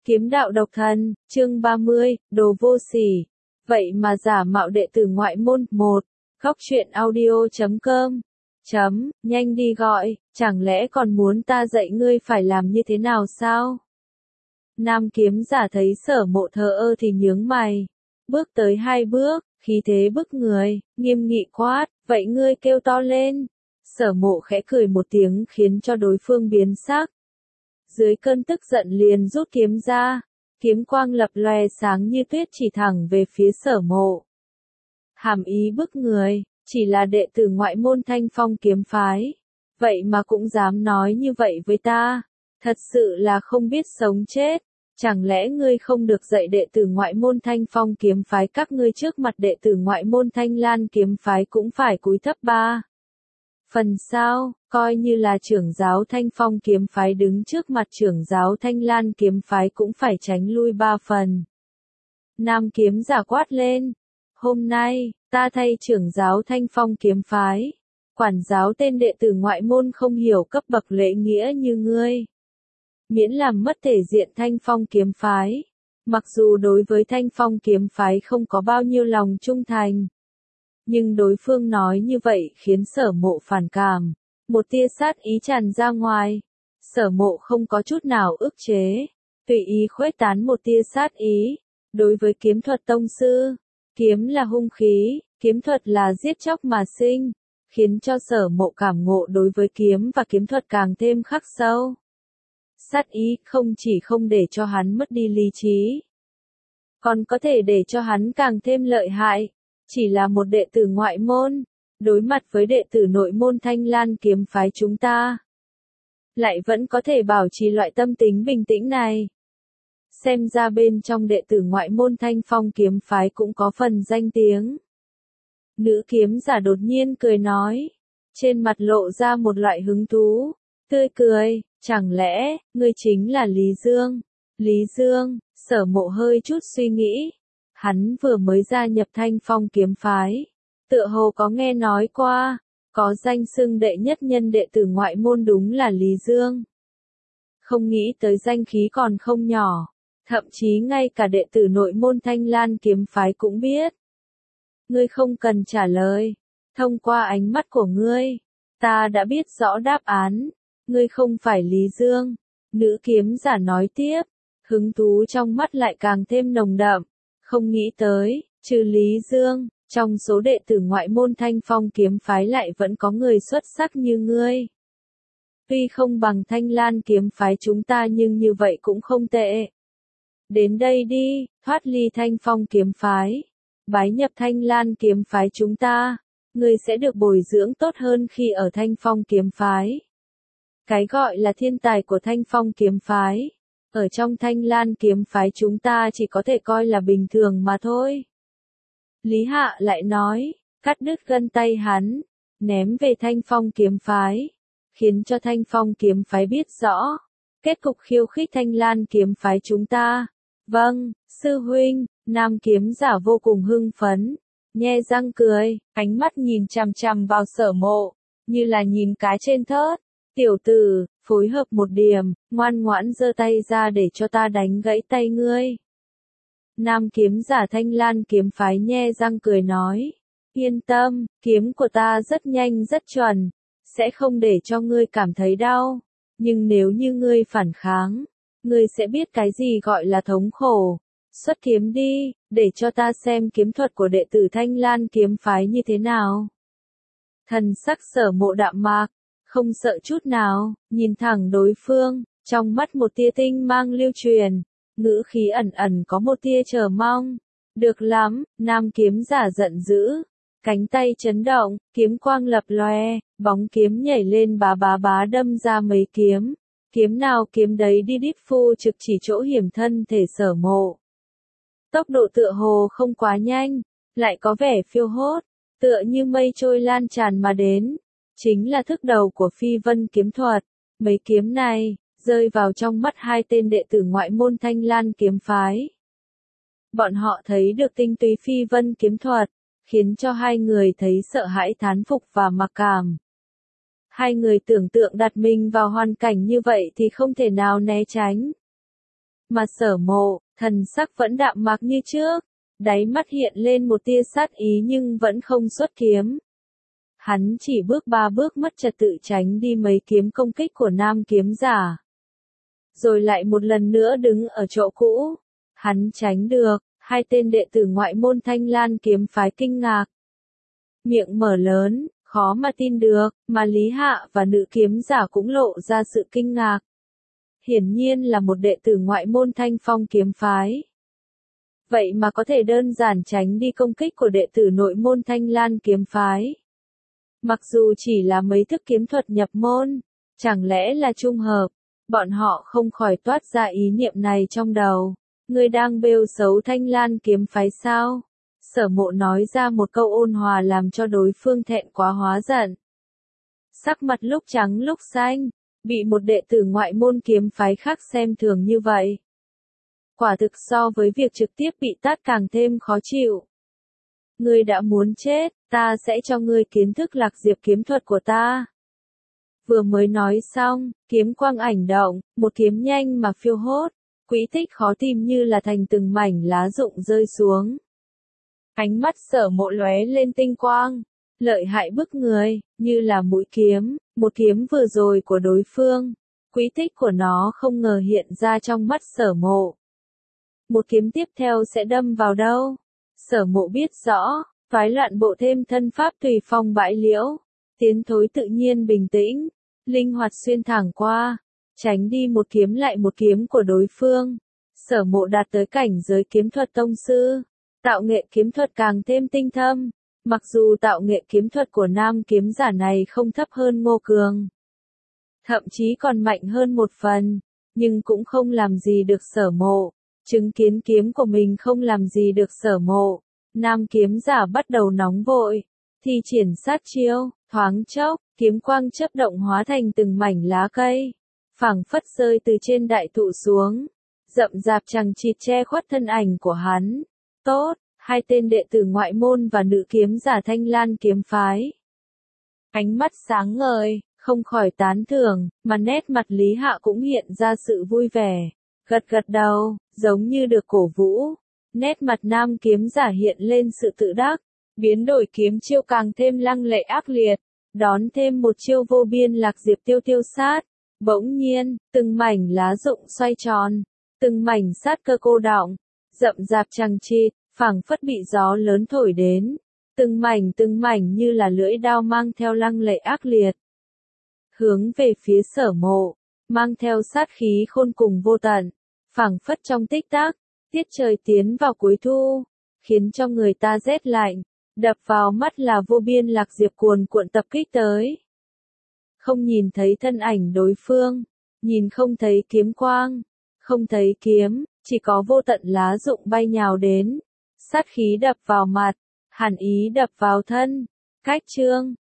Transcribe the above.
Kiếm đạo độc thần, chương 30, đồ vô sỉ. Vậy mà giả mạo đệ tử ngoại môn, 1. Góc truyện audio.com. Nhanh đi gọi, chẳng lẽ còn muốn ta dạy ngươi phải làm như thế nào sao? Nam kiếm giả thấy Sở Mộ thờ ơ thì nhướng mày. Bước tới 2 bước, khí thế bức người, nghiêm nghị quát, vậy ngươi kêu to lên. Sở Mộ khẽ cười một tiếng khiến cho đối phương biến sắc. Dưới cơn tức giận liền rút kiếm ra, kiếm quang lập lòe sáng như tuyết chỉ thẳng về phía Sở Mộ. Hàm ý bức người, chỉ là đệ tử ngoại môn Thanh Phong kiếm phái, vậy mà cũng dám nói như vậy với ta, thật sự là không biết sống chết. Chẳng lẽ ngươi không được dạy đệ tử ngoại môn Thanh Phong kiếm phái các ngươi trước mặt đệ tử ngoại môn Thanh Lan kiếm phái cũng phải cúi thấp 3 phần sao, coi như là trưởng giáo Thanh Phong kiếm phái đứng trước mặt trưởng giáo Thanh Lan kiếm phái cũng phải tránh lui 3 phần. Nam kiếm giả quát lên, hôm nay, ta thay trưởng giáo Thanh Phong kiếm phái, quản giáo tên đệ tử ngoại môn không hiểu cấp bậc lễ nghĩa như ngươi. Miễn làm mất thể diện Thanh Phong kiếm phái, mặc dù đối với Thanh Phong kiếm phái không có bao nhiêu lòng trung thành. Nhưng đối phương nói như vậy khiến Sở Mộ phản cảm, một tia sát ý tràn ra ngoài. Sở Mộ không có chút nào ức chế, tùy ý khuếch tán một tia sát ý. Đối với kiếm thuật tông sư, kiếm là hung khí, kiếm thuật là giết chóc mà sinh, khiến cho Sở Mộ cảm ngộ đối với kiếm và kiếm thuật càng thêm khắc sâu. Sát ý không chỉ không để cho hắn mất đi lý trí, còn có thể để cho hắn càng thêm lợi hại. Chỉ là một đệ tử ngoại môn, đối mặt với đệ tử nội môn Thanh Lan kiếm phái chúng ta, lại vẫn có thể bảo trì loại tâm tính bình tĩnh này. Xem ra bên trong đệ tử ngoại môn Thanh Phong kiếm phái cũng có phần danh tiếng. Nữ kiếm giả đột nhiên cười nói, trên mặt lộ ra một loại hứng thú, tươi cười, chẳng lẽ, ngươi chính là Lý Dương? Lý Dương, Sở Mộ hơi chút suy nghĩ. Hắn vừa mới gia nhập Thanh Phong kiếm phái, tựa hồ có nghe nói qua, có danh xưng đệ nhất nhân đệ tử ngoại môn đúng là Lý Dương. Không nghĩ tới danh khí còn không nhỏ, thậm chí ngay cả đệ tử nội môn Thanh Lan kiếm phái cũng biết. Ngươi không cần trả lời, thông qua ánh mắt của ngươi, ta đã biết rõ đáp án, ngươi không phải Lý Dương. Nữ kiếm giả nói tiếp, hứng thú trong mắt lại càng thêm nồng đậm. Không nghĩ tới, trừ Lý Dương, trong số đệ tử ngoại môn Thanh Phong kiếm phái lại vẫn có người xuất sắc như ngươi. Tuy không bằng Thanh Lan kiếm phái chúng ta nhưng như vậy cũng không tệ. Đến đây đi, thoát ly Thanh Phong kiếm phái, bái nhập Thanh Lan kiếm phái chúng ta, ngươi sẽ được bồi dưỡng tốt hơn khi ở Thanh Phong kiếm phái. Cái gọi là thiên tài của Thanh Phong kiếm phái, ở trong Thanh Lan kiếm phái chúng ta chỉ có thể coi là bình thường mà thôi. Lý Hạ lại nói, cắt đứt gân tay hắn, ném về Thanh Phong kiếm phái, khiến cho Thanh Phong kiếm phái biết rõ, kết cục khiêu khích Thanh Lan kiếm phái chúng ta. Vâng, sư huynh. Nam kiếm giả vô cùng hưng phấn, nhe răng cười, ánh mắt nhìn chằm chằm vào Sở Mộ, như là nhìn cái trên thớt. Tiểu tử, phối hợp một điểm, ngoan ngoãn giơ tay ra để cho ta đánh gãy tay ngươi. Nam kiếm giả Thanh Lan kiếm phái nhe răng cười nói, yên tâm, kiếm của ta rất nhanh rất chuẩn, sẽ không để cho ngươi cảm thấy đau, nhưng nếu như ngươi phản kháng, ngươi sẽ biết cái gì gọi là thống khổ. Xuất kiếm đi, để cho ta xem kiếm thuật của đệ tử Thanh Lan kiếm phái như thế nào. Thần sắc Sở Mộ đạm mạc, không sợ chút nào, nhìn thẳng đối phương, trong mắt một tia tinh mang lưu truyền, ngữ khí ẩn ẩn có một tia chờ mong. Được lắm, nam kiếm giả giận dữ, cánh tay chấn động, kiếm quang lập lòe, bóng kiếm nhảy lên bá bá bá đâm ra mấy kiếm. Kiếm nào kiếm đấy đi đít phu trực chỉ chỗ hiểm thân thể Sở Mộ. Tốc độ tựa hồ không quá nhanh, lại có vẻ phiêu hốt, tựa như mây trôi lan tràn mà đến. Chính là thức đầu của phi vân kiếm thuật. Mấy kiếm này, rơi vào trong mắt hai tên đệ tử ngoại môn Thanh Lan kiếm phái. Bọn họ thấy được tinh túy phi vân kiếm thuật, khiến cho hai người thấy sợ hãi thán phục và mặc cảm. Hai người tưởng tượng đặt mình vào hoàn cảnh như vậy thì không thể nào né tránh. Mà Sở Mộ, thần sắc vẫn đạm mạc như trước, đáy mắt hiện lên một tia sát ý nhưng vẫn không xuất kiếm. Hắn chỉ bước 3 bước mất trật tự tránh đi mấy kiếm công kích của nam kiếm giả. Rồi lại một lần nữa đứng ở chỗ cũ. Hắn tránh được, hai tên đệ tử ngoại môn Thanh Lan kiếm phái kinh ngạc. Miệng mở lớn, khó mà tin được, mà Lý Hạ và nữ kiếm giả cũng lộ ra sự kinh ngạc. Hiển nhiên là một đệ tử ngoại môn Thanh Phong kiếm phái. Vậy mà có thể đơn giản tránh đi công kích của đệ tử nội môn Thanh Lan kiếm phái. Mặc dù chỉ là mấy thức kiếm thuật nhập môn, chẳng lẽ là trung hợp, bọn họ không khỏi toát ra ý niệm này trong đầu. Ngươi đang bêu xấu Thanh Lan kiếm phái sao? Sở Mộ nói ra một câu ôn hòa làm cho đối phương thẹn quá hóa giận. Sắc mặt lúc trắng lúc xanh, bị một đệ tử ngoại môn kiếm phái khác xem thường như vậy. Quả thực so với việc trực tiếp bị tát càng thêm khó chịu. Ngươi đã muốn chết, ta sẽ cho ngươi kiến thức lạc diệp kiếm thuật của ta. Vừa mới nói xong, kiếm quang ảnh động, một kiếm nhanh mà phiêu hốt, quỹ tích khó tìm như là thành từng mảnh lá rụng rơi xuống. Ánh mắt Sở Mộ lóe lên tinh quang, lợi hại bức người, như là mũi kiếm, một kiếm vừa rồi của đối phương, quỹ tích của nó không ngờ hiện ra trong mắt Sở Mộ. Một kiếm tiếp theo sẽ đâm vào đâu? Sở Mộ biết rõ, phái loạn bộ thêm thân pháp tùy phong bãi liễu, tiến thối tự nhiên bình tĩnh, linh hoạt xuyên thẳng qua, tránh đi một kiếm lại một kiếm của đối phương. Sở Mộ đạt tới cảnh giới kiếm thuật tông sư, tạo nghệ kiếm thuật càng thêm tinh thâm, mặc dù tạo nghệ kiếm thuật của nam kiếm giả này không thấp hơn Ngô Cường, thậm chí còn mạnh hơn một phần, nhưng cũng không làm gì được Sở Mộ. Chứng kiến kiếm của mình không làm gì được Sở Mộ, nam kiếm giả bắt đầu nóng vội, thi triển sát chiêu, thoáng chốc, kiếm quang chớp động hóa thành từng mảnh lá cây, phảng phất rơi từ trên đại thụ xuống, rậm rạp chằng chịt che khuất thân ảnh của hắn. Tốt, hai tên đệ tử ngoại môn và nữ kiếm giả Thanh Lan kiếm phái. Ánh mắt sáng ngời, không khỏi tán thưởng, mà nét mặt Lý Hạ cũng hiện ra sự vui vẻ. Gật gật đầu, giống như được cổ vũ. Nét mặt nam kiếm giả hiện lên sự tự đắc, biến đổi kiếm chiêu càng thêm lăng lệ ác liệt, đón thêm một chiêu vô biên lạc diệp tiêu tiêu sát. Bỗng nhiên, từng mảnh lá rụng xoay tròn, từng mảnh sát cơ cô đọng, rậm rạp chằng chịt, phảng phất bị gió lớn thổi đến, từng mảnh như là lưỡi dao mang theo lăng lệ ác liệt, hướng về phía Sở Mộ, mang theo sát khí khôn cùng vô tận, phảng phất trong tích tắc, tiết trời tiến vào cuối thu, khiến cho người ta rét lạnh, đập vào mắt là vô biên lạc diệp cuồn cuộn tập kích tới. Không nhìn thấy thân ảnh đối phương, nhìn không thấy kiếm quang, không thấy kiếm, chỉ có vô tận lá rụng bay nhào đến, sát khí đập vào mặt, hàn ý đập vào thân. Cách chương